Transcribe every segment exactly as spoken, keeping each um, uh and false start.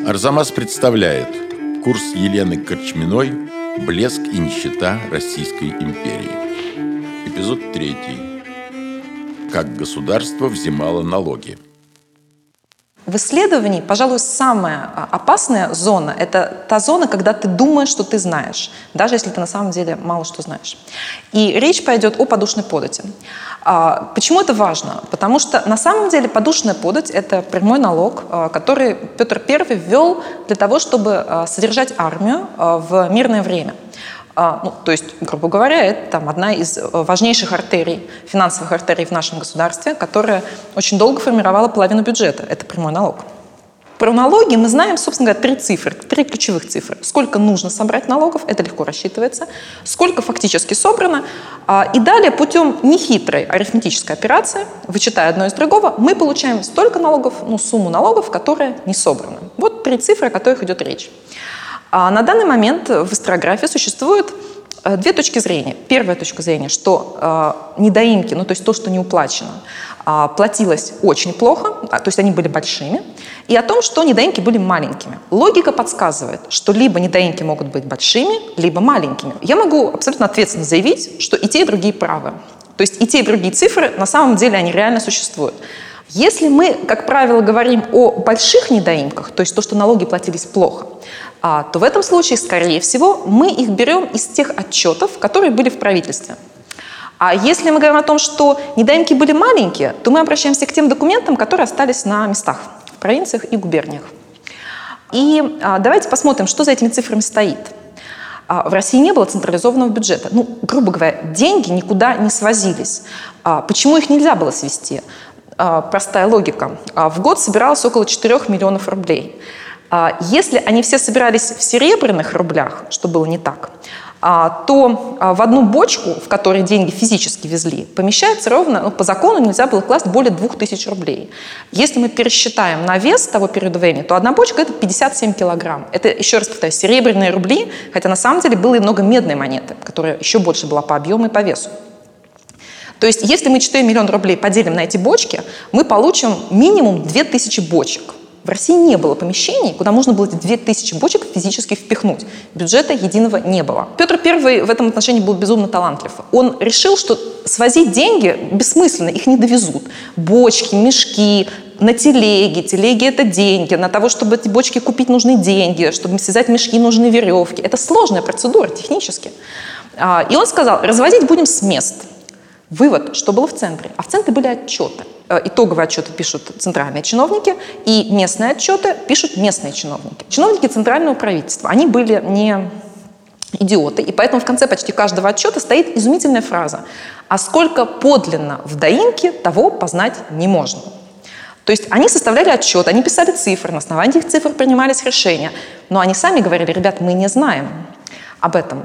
Арзамас представляет курс Елены Корчминой «Блеск и нищета Российской империи». Эпизод третий. Как государство взимало налоги. В исследовании, пожалуй, самая опасная зона – это та зона, когда ты думаешь, что ты знаешь, даже если ты на самом деле мало что знаешь. И речь пойдет о подушной подати. Почему это важно? Потому что на самом деле подушная подать – это прямой налог, который Петр Первый ввел для того, чтобы содержать армию в мирное время. Ну, то есть, грубо говоря, это там, одна из важнейших артерий, финансовых артерий в нашем государстве, которая очень долго формировала половину бюджета. Это прямой налог. Про налоги мы знаем, собственно говоря, три цифры, три ключевых цифры. Сколько нужно собрать налогов, это легко рассчитывается, сколько фактически собрано. И далее путем нехитрой арифметической операции, вычитая одно из другого, мы получаем столько налогов, ну, сумму налогов, которая не собрана. Вот три цифры, о которых идет речь. А на данный момент в историографии существует две точки зрения. Первая точка зрения, что э, недоимки, ну то есть то, что не уплачено, э, платилось очень плохо, а, то есть они были большими, и о том, что недоимки были маленькими. Логика подсказывает, что либо недоимки могут быть большими, либо маленькими. Я могу абсолютно ответственно заявить, что и те, и другие правы. То есть и те, и другие цифры, на самом деле, они реально существуют. Если мы, как правило, говорим о больших недоимках, то есть то, что налоги платились плохо, то в этом случае, скорее всего, мы их берем из тех отчетов, которые были в правительстве. А если мы говорим о том, что недоимки были маленькие, то мы обращаемся к тем документам, которые остались на местах, в провинциях и губерниях. И давайте посмотрим, что за этими цифрами стоит. В России не было централизованного бюджета. Ну, грубо говоря, деньги никуда не свозились. Почему их нельзя было свести? Простая логика. В год собиралось около четырёх миллионов рублей. Если они все собирались в серебряных рублях, что было не так, то в одну бочку, в которой деньги физически везли, помещается ровно, ну, по закону нельзя было класть более двух тысяч рублей. Если мы пересчитаем на вес того периода времени, то одна бочка – это пятьдесят семь килограмм. Это, еще раз повторяю, серебряные рубли, хотя на самом деле было и много медной монеты, которая еще больше была по объему и по весу. То есть если мы четыре миллиона рублей поделим на эти бочки, мы получим минимум две тысячи бочек. В России не было помещений, куда можно было эти две тысячи бочек физически впихнуть. Бюджета единого не было. Петр Первый в этом отношении был безумно талантлив. Он решил, что свозить деньги бессмысленно, их не довезут. Бочки, мешки, на телеге. Телеги – это деньги. На того, чтобы эти бочки купить, нужны деньги. Чтобы связать мешки, нужны веревки. Это сложная процедура технически. И он сказал, развозить будем с мест. Вывод, что было в центре. А в центре были отчеты. Итоговые отчеты пишут центральные чиновники, и местные отчеты пишут местные чиновники. Чиновники центрального правительства, они были не идиоты, и поэтому в конце почти каждого отчета стоит изумительная фраза: «А сколько подлинно в доимке, того познать не можно». То есть они составляли отчет, они писали цифры, на основании этих цифр принимались решения, но они сами говорили: ребят, мы не знаем об этом.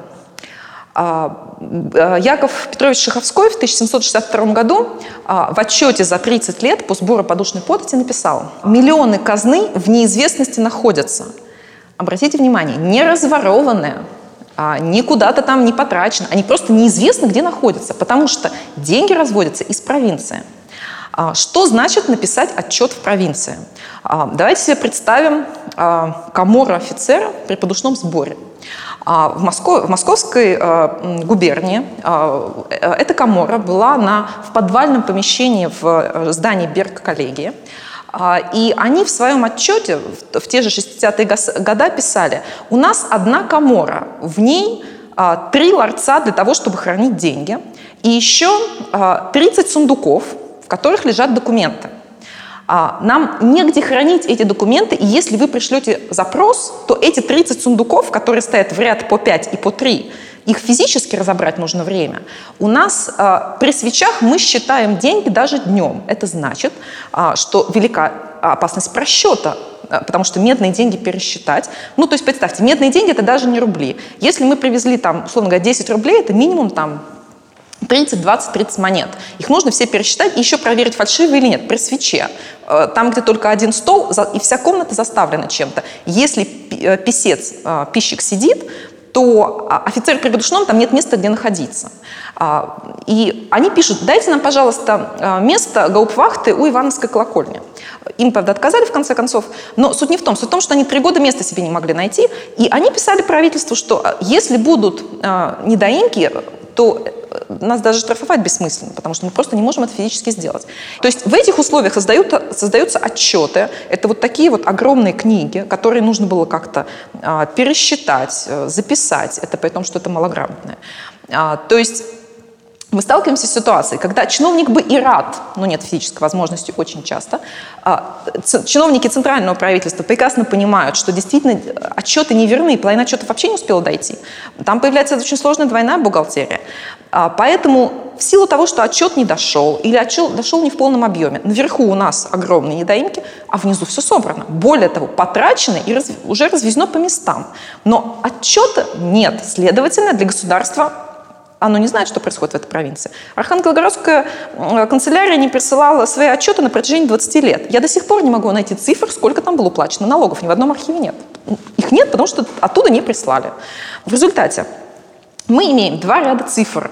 Яков Петрович Шаховской в тысяча семьсот шестьдесят втором году в отчете за тридцать лет по сбору подушной подати написал: «Миллионы казны в неизвестности находятся». Обратите внимание, не разворованные, ни куда-то там не потрачены, они просто неизвестно, где находятся, потому что деньги разводятся из провинции. Что значит написать отчет в провинции? Давайте себе представим камору офицера при подушном сборе. В, Москве, в Московской э, губернии э, эта камора была на, в подвальном помещении в здании Берг-коллегии. Э, и они в своем отчете в, в те же шестидесятые годы писали: у нас одна камора, в ней э, три ларца для того, чтобы хранить деньги, и еще э, тридцать сундуков, в которых лежат документы. Нам негде хранить эти документы, и если вы пришлете запрос, то эти тридцать сундуков, которые стоят в ряд по пять и по три, их физически разобрать нужно время. У нас э, при свечах мы считаем деньги даже днем. Это значит, э, что велика опасность просчета, э, потому что медные деньги пересчитать. Ну, то есть представьте, медные деньги – это даже не рубли. Если мы привезли, там, условно говоря, десять рублей, это минимум там тридцать, двадцать, тридцать монет. Их нужно все пересчитать и еще проверить, фальшивые или нет, при свече. Там, где только один стол, и вся комната заставлена чем-то. Если писец, пищик сидит, то офицер при подушном там нет места, где находиться. И они пишут: дайте нам, пожалуйста, место гауптвахты у Ивановской колокольни. Им, правда, отказали в конце концов, но суть не в том. Суть в том, что они три года места себе не могли найти, и они писали правительству, что если будут недоимки, то нас даже штрафовать бессмысленно, потому что мы просто не можем это физически сделать. То есть в этих условиях создают, создаются отчеты. Это вот такие вот огромные книги, которые нужно было как-то а, пересчитать, записать. Это при том, что это малограмотное. А, то есть мы сталкиваемся с ситуацией, когда чиновник бы и рад, но нет физической возможности очень часто, чиновники центрального правительства прекрасно понимают, что действительно отчеты не верны, половина отчетов вообще не успела дойти. Там появляется очень сложная двойная бухгалтерия. Поэтому в силу того, что отчет не дошел, или отчет дошел не в полном объеме, наверху у нас огромные недоимки, а внизу все собрано. Более того, потрачено и разв... уже развезено по местам. Но отчета нет. Следовательно, для государства оно не знает, что происходит в этой провинции. Архангелогородская канцелярия не присылала свои отчеты на протяжении двадцати лет. Я до сих пор не могу найти цифр, сколько там было уплачено налогов. Ни в одном архиве нет. Их нет, потому что оттуда не прислали. В результате мы имеем два ряда цифр.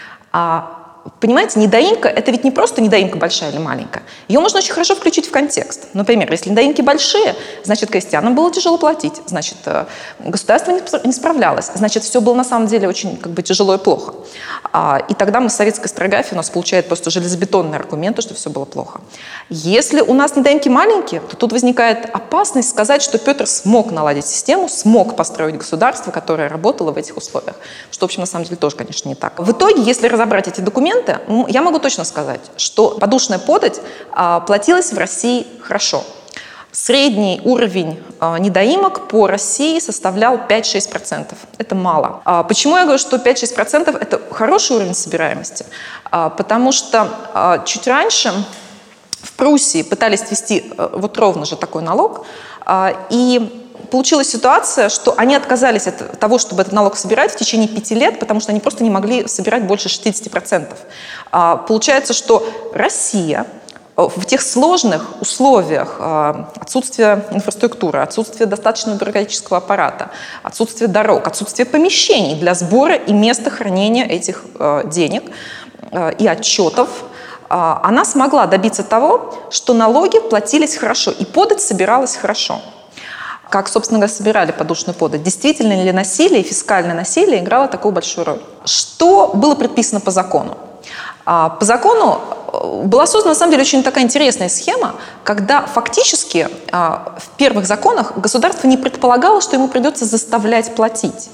А, понимаете, недоимка – это ведь не просто недоимка большая или маленькая. Ее можно очень хорошо включить в контекст. Например, если недоимки большие, значит, крестьянам было тяжело платить, значит, государство не справлялось, значит, все было на самом деле очень как бы тяжело и плохо. А, и тогда мы в советской историографии у нас получает просто железобетонные аргументы, что все было плохо. Если у нас недоимки маленькие, то тут возникает опасность сказать, что Петр смог наладить систему, смог построить государство, которое работало в этих условиях. Что, в общем, на самом деле тоже, конечно, не так. В итоге, если разобрать эти документы, я могу точно сказать, что подушная подать а, платилась в России хорошо. Средний уровень а, недоимок по России составлял пять-шесть процентов. Это мало. А, почему я говорю, что пять-шесть процентов – это хороший уровень собираемости? А, потому что а, чуть раньше в Пруссии пытались ввести а, вот ровно же такой налог, а, и получилась ситуация, что они отказались от того, чтобы этот налог собирать в течение пяти лет, потому что они просто не могли собирать больше шестидесяти процентов. А, получается, что Россия в тех сложных условиях а, отсутствия инфраструктуры, отсутствия достаточного бюрократического аппарата, отсутствия дорог, отсутствия помещений для сбора и места хранения этих а, денег а, и отчетов, а, она смогла добиться того, что налоги платились хорошо и подать собиралась хорошо. Как, собственно говоря, собирали подушную подать? Действительно ли насилие, фискальное насилие играло такую большую роль? Что было предписано по закону? По закону была создана, на самом деле, очень такая интересная схема, когда фактически в первых законах государство не предполагало, что ему придется заставлять платить.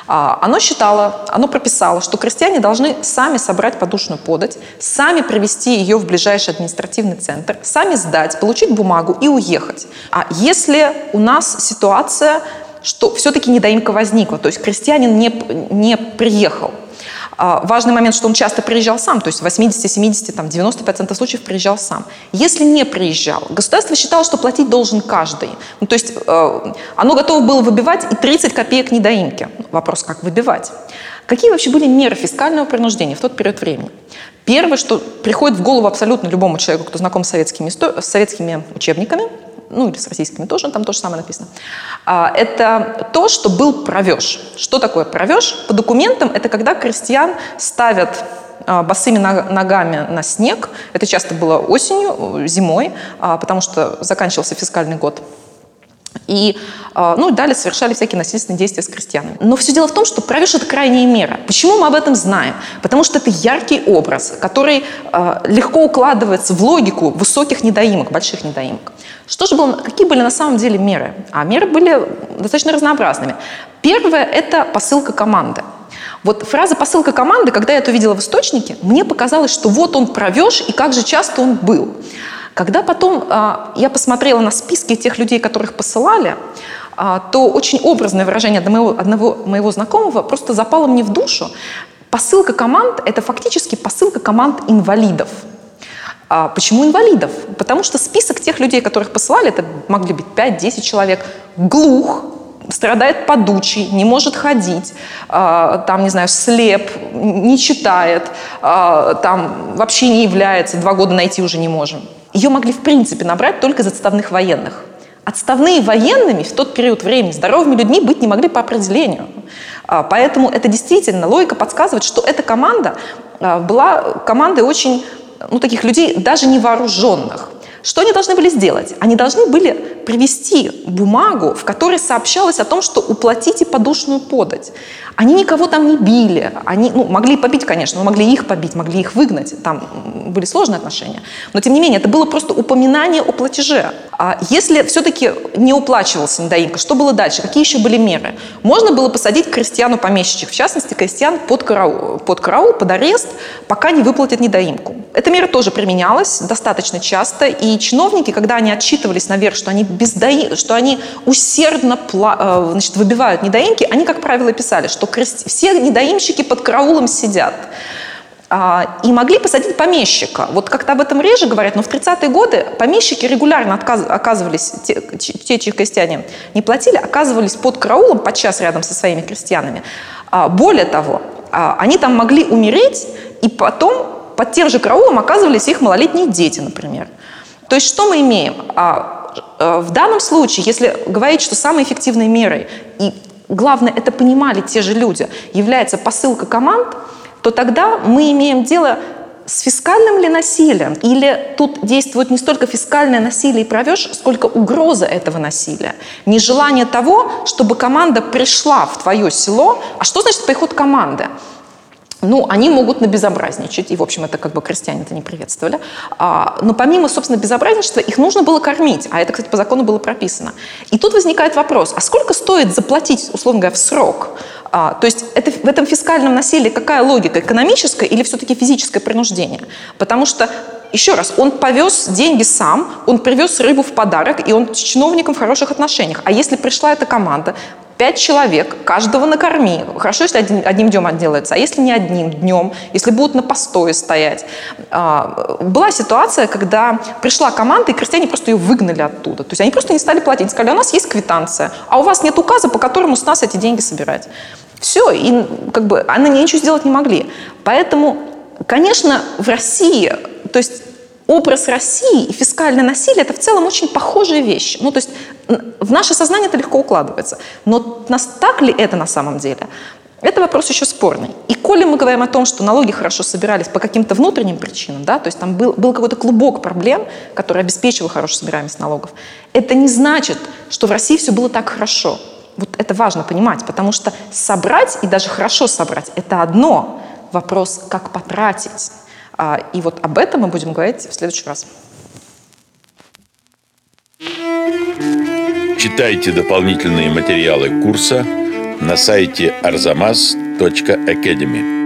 Оно считало, оно прописало, что крестьяне должны сами собрать подушную подать, сами привести ее в ближайший административный центр, сами сдать, получить бумагу и уехать. А если у нас ситуация, что все-таки недоимка возникла, то есть крестьянин не, не приехал, важный момент, что он часто приезжал сам, то есть в восьмидесяти, семидесяти, там, девяноста процентах случаев приезжал сам. Если не приезжал, государство считало, что платить должен каждый. Ну, то есть э, оно готово было выбивать и тридцать копеек недоимки. Вопрос, как выбивать. Какие вообще были меры фискального принуждения в тот период времени? Первое, что приходит в голову абсолютно любому человеку, кто знаком с советскими, с советскими учебниками, ну или с российскими тоже, там то же самое написано, это то, что был правеж. Что такое правеж? По документам это когда крестьян ставят босыми ногами на снег. Это часто было осенью, зимой, потому что заканчивался фискальный год. И ну, далее совершали всякие насильственные действия с крестьянами. Но все дело в том, что правеж – это крайняя мера. Почему мы об этом знаем? Потому что это яркий образ, который э, легко укладывается в логику высоких недоимок, больших недоимок. Что же было, какие были на самом деле меры? А меры были достаточно разнообразными. Первое – это посылка команды. Вот фраза «посылка команды», когда я это увидела в источнике, мне показалось, что вот он правеж и как же часто он был. Когда потом а, я посмотрела на списки тех людей, которых посылали, а, то очень образное выражение одного, одного моего знакомого просто запало мне в душу. Посылка команд – это фактически посылка команд инвалидов. А, почему инвалидов? Потому что список тех людей, которых посылали, это могли быть пять-десять человек, глух, страдает подучий, не может ходить, э, там, не знаю, слеп, не читает, э, там вообще не является, два года найти уже не можем. Ее могли в принципе набрать только из отставных военных. Отставные военными в тот период времени здоровыми людьми быть не могли по определению. Поэтому это действительно, логика подсказывает, что эта команда была командой очень, ну, таких людей, даже невооруженных. Что они должны были сделать? Они должны были привести бумагу, в которой сообщалось о том, что уплатите подушную подать. Они никого там не били. Они, ну, могли побить, конечно, но могли их побить, могли их выгнать. Там были сложные отношения. Но, тем не менее, это было просто упоминание о платеже. А если все-таки не уплачивался недоимка, что было дальше? Какие еще были меры? Можно было посадить крестьян-помещичьих, в частности, крестьян под караул, под караул, под арест, пока не выплатят недоимку. Эта мера тоже применялась достаточно часто, и чиновники, когда они отчитывались наверх, что они, бездои... что они усердно пла... значит, выбивают недоимки, они, как правило, писали, что крест... все недоимщики под караулом сидят. И могли посадить помещика. Вот как-то об этом реже говорят, но в тридцатые годы помещики регулярно отказ... оказывались, те, те, чьи крестьяне не платили, оказывались под караулом подчас рядом со своими крестьянами. Более того, они там могли умереть, и потом под тем же караулом оказывались их малолетние дети, например. То есть что мы имеем? В данном случае, если говорить, что самой эффективной мерой, и главное, это понимали те же люди, является посылка команд, то тогда мы имеем дело с фискальным ли насилием? Или тут действует не столько фискальное насилие и правеж, сколько угроза этого насилия? Нежелание того, чтобы команда пришла в твое село. А что значит приход команды? Ну, они могут набезобразничать, и, в общем, это как бы крестьяне это не приветствовали. А, но помимо, собственно, безобразничества, их нужно было кормить, а это, кстати, по закону было прописано. И тут возникает вопрос, а сколько стоит заплатить, условно говоря, в срок? А, то есть это, в этом фискальном насилии какая логика, экономическая или все-таки физическое принуждение? Потому что, еще раз, он повез деньги сам, он привез рыбу в подарок, и он с чиновником в хороших отношениях. А если пришла эта команда, пять человек, каждого накорми. Хорошо, если один, одним днем отделается, а если не одним днем, если будут на постое стоять. А, была ситуация, когда пришла команда, и крестьяне просто ее выгнали оттуда. То есть они просто не стали платить. Они сказали, у нас есть квитанция, а у вас нет указа, по которому с нас эти деньги собирать. Все, и как бы они ничего сделать не могли. Поэтому, конечно, в России, то есть образ России и фискальное насилие – это в целом очень похожие вещи. Ну, то есть в наше сознание это легко укладывается. Но нас, так ли это на самом деле? Это вопрос еще спорный. И коли мы говорим о том, что налоги хорошо собирались по каким-то внутренним причинам, да, то есть там был, был какой-то клубок проблем, который обеспечивал хорошую собираемость налогов, это не значит, что в России все было так хорошо. Вот это важно понимать, потому что собрать и даже хорошо собрать – это одно. Вопрос, как потратить. И вот об этом мы будем говорить в следующий раз. Читайте дополнительные материалы курса на сайте арзамас точка академи.